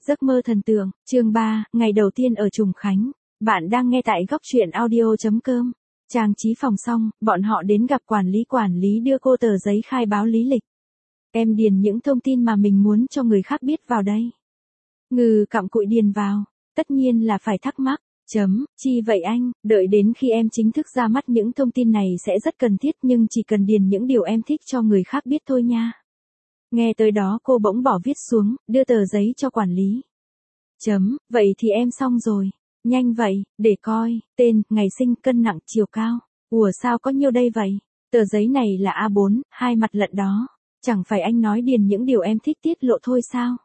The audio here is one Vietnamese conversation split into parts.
Giấc mơ thần tượng, chương 3, ngày đầu tiên ở Trùng Khánh. Bạn đang nghe tại góc truyện audio.com. Trang trí phòng xong, bọn họ đến gặp quản lý đưa cô tờ giấy khai báo lý lịch. Em điền những thông tin mà mình muốn cho người khác biết vào đây. Ngừ cặm cụi điền vào, tất nhiên là phải thắc mắc. Chi vậy anh, đợi đến khi em chính thức ra mắt những thông tin này sẽ rất cần thiết nhưng chỉ cần điền những điều em thích cho người khác biết thôi nha. Nghe tới đó cô bỗng bỏ viết xuống, đưa tờ giấy cho quản lý. Vậy thì em xong rồi. Nhanh vậy, để coi, tên, ngày sinh, cân nặng, chiều cao. Ủa sao có nhiêu đây vậy? Tờ giấy này là A4, 2 mặt lận đó. Chẳng phải anh nói điền những điều em thích tiết lộ thôi sao?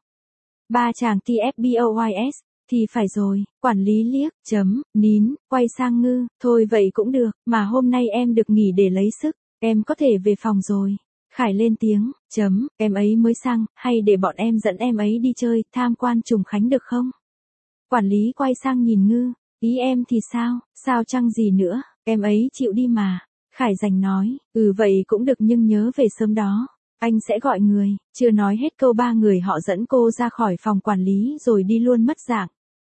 Ba chàng TFBOYS, thì phải rồi, quản lý liếc, nín, quay sang Ngư, thôi vậy cũng được, mà hôm nay em được nghỉ để lấy sức, em có thể về phòng rồi. Khải lên tiếng, em ấy mới sang, hay để bọn em dẫn em ấy đi chơi, tham quan Trùng Khánh được không? Quản lý quay sang nhìn Ngư, ý em thì sao, sao chăng gì nữa, em ấy chịu đi mà. Khải rành nói, vậy cũng được nhưng nhớ về sớm đó, anh sẽ gọi người, chưa nói hết câu ba người họ dẫn cô ra khỏi phòng quản lý rồi đi luôn mất dạng.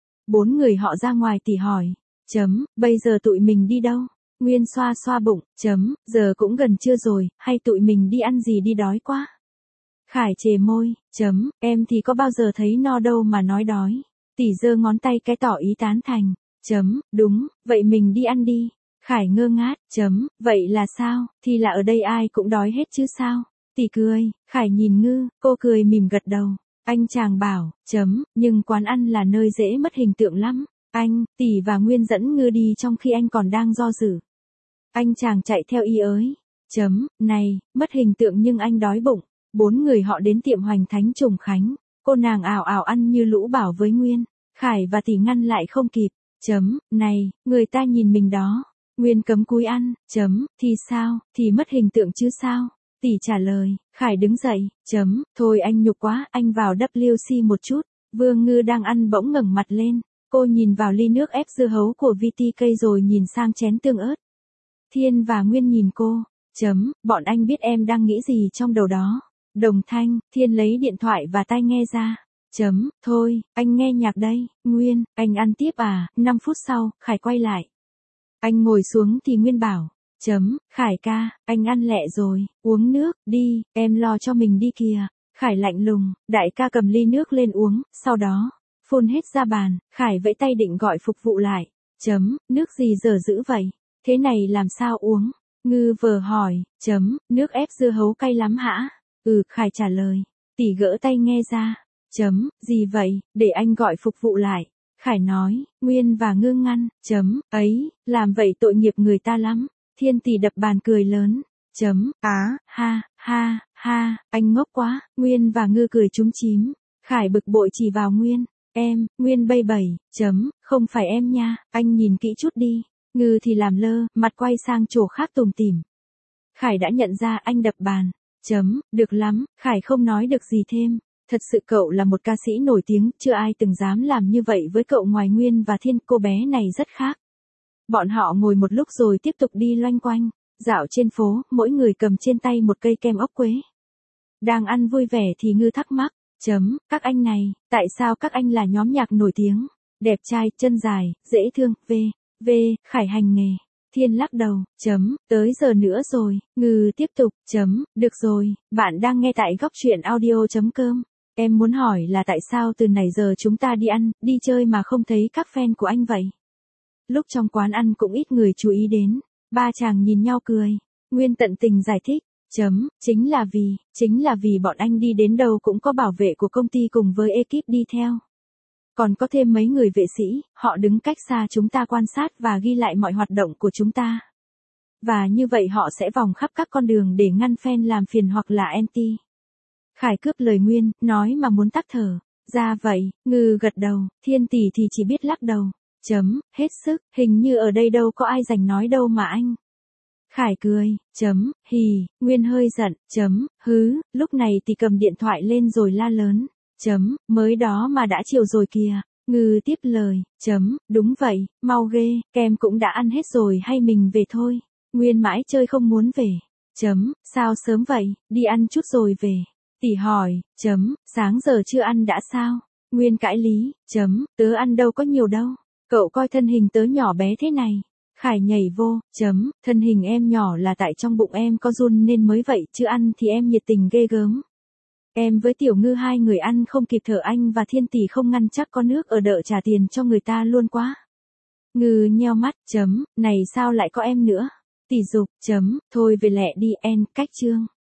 4 người họ ra ngoài tỉ hỏi, bây giờ tụi mình đi đâu? Nguyên xoa xoa bụng, giờ cũng gần trưa rồi, hay tụi mình đi ăn gì đi đói quá. Khải chề môi, em thì có bao giờ thấy no đâu mà nói đói. Tỷ giơ ngón tay cái tỏ ý tán thành, đúng, vậy mình đi ăn đi. Khải ngơ ngác, vậy là sao, thì là ở đây ai cũng đói hết chứ sao. Tỷ cười, Khải nhìn Ngư, cô cười mỉm gật đầu. Anh chàng bảo, nhưng quán ăn là nơi dễ mất hình tượng lắm. Anh, Tỷ và Nguyên dẫn Ngư đi trong khi anh còn đang do dự. Anh chàng chạy theo ý ới. Này, mất hình tượng nhưng anh đói bụng. 4 người họ đến tiệm Hoành Thánh Trùng Khánh. Cô nàng ảo ảo ăn như lũ bảo với Nguyên. Khải và Tỷ ngăn lại không kịp. Này, người ta nhìn mình đó. Nguyên cấm cúi ăn. Thì sao, thì mất hình tượng chứ sao? Tỷ trả lời. Khải đứng dậy. Thôi anh nhục quá, anh vào WC một chút. Vương Ngư đang ăn bỗng ngẩng mặt lên. Cô nhìn vào ly nước ép dưa hấu của VTK rồi nhìn sang chén tương ớt. Thiên và Nguyên nhìn cô. Bọn anh biết em đang nghĩ gì trong đầu đó. Đồng thanh, Thiên lấy điện thoại và tai nghe ra. Thôi, anh nghe nhạc đây. Nguyên, anh ăn tiếp à? 5 phút sau, Khải quay lại. Anh ngồi xuống thì Nguyên bảo. Khải ca, anh ăn lẹ rồi, uống nước, đi, em lo cho mình đi kìa. Khải lạnh lùng, đại ca cầm ly nước lên uống, sau đó, phun hết ra bàn, Khải vẫy tay định gọi phục vụ lại. Nước gì dở dữ vậy? Thế này làm sao uống? Ngư vờ hỏi, nước ép dưa hấu cay lắm hả? Khải trả lời. Tỷ gỡ tay nghe ra. Gì vậy, để anh gọi phục vụ lại. Khải nói, Nguyên và Ngư ngăn, ấy, làm vậy tội nghiệp người ta lắm. Thiên Tỷ đập bàn cười lớn. Ha, anh ngốc quá, Nguyên và Ngư cười chúm chím. Khải bực bội chỉ vào Nguyên, Nguyên bay bẩy, không phải em nha, anh nhìn kỹ chút đi. Ngư thì làm lơ, mặt quay sang chỗ khác tủm tỉm. Khải đã nhận ra anh đập bàn. Được lắm, Khải không nói được gì thêm. Thật sự cậu là một ca sĩ nổi tiếng, chưa ai từng dám làm như vậy với cậu ngoài Nguyên và Thiên, cô bé này rất khác. Bọn họ ngồi một lúc rồi tiếp tục đi loanh quanh, dạo trên phố, mỗi người cầm trên tay một cây kem ốc quế. Đang ăn vui vẻ thì Ngư thắc mắc, các anh này, tại sao các anh là nhóm nhạc nổi tiếng, đẹp trai, chân dài, dễ thương, Khải hành nghề. Thiên lắc đầu, tới giờ nữa rồi, Ngư tiếp tục, được rồi, bạn đang nghe tại góc truyện audio.com. Em muốn hỏi là tại sao từ nãy giờ chúng ta đi ăn, đi chơi mà không thấy các fan của anh vậy? Lúc trong quán ăn cũng ít người chú ý đến. Ba chàng nhìn nhau cười. Nguyên tận tình giải thích. Chính là vì bọn anh đi đến đâu cũng có bảo vệ của công ty cùng với ekip đi theo. Còn có thêm mấy người vệ sĩ, họ đứng cách xa chúng ta quan sát và ghi lại mọi hoạt động của chúng ta. Và như vậy họ sẽ vòng khắp các con đường để ngăn fan làm phiền hoặc là anti. Khải cướp lời Nguyên, nói mà muốn tắc thở. Ra vậy, Ngư gật đầu, Thiên Tỷ thì chỉ biết lắc đầu. Hết sức, hình như ở đây đâu có ai rảnh nói đâu mà anh. Khải cười, hì, Nguyên hơi giận, lúc này thì cầm điện thoại lên rồi la lớn, mới đó mà đã chiều rồi kìa. Ngư tiếp lời, đúng vậy, mau ghê, kem cũng đã ăn hết rồi hay mình về thôi. Nguyên mãi chơi không muốn về. Sao sớm vậy, đi ăn chút rồi về. Tỷ hỏi, sáng giờ chưa ăn đã sao? Nguyên cãi lý, tớ ăn đâu có nhiều đâu. Cậu coi thân hình tớ nhỏ bé thế này. Khải nhảy vô, thân hình em nhỏ là tại trong bụng em có run nên mới vậy chứ ăn thì em nhiệt tình ghê gớm. Em với Tiểu Ngư hai người ăn không kịp thở anh và Thiên Tỷ không ngăn chắc có nước ở đợ trả tiền cho người ta luôn quá. Ngư nheo mắt, này sao lại có em nữa. Tỷ dục, thôi về lẹ đi cách chương.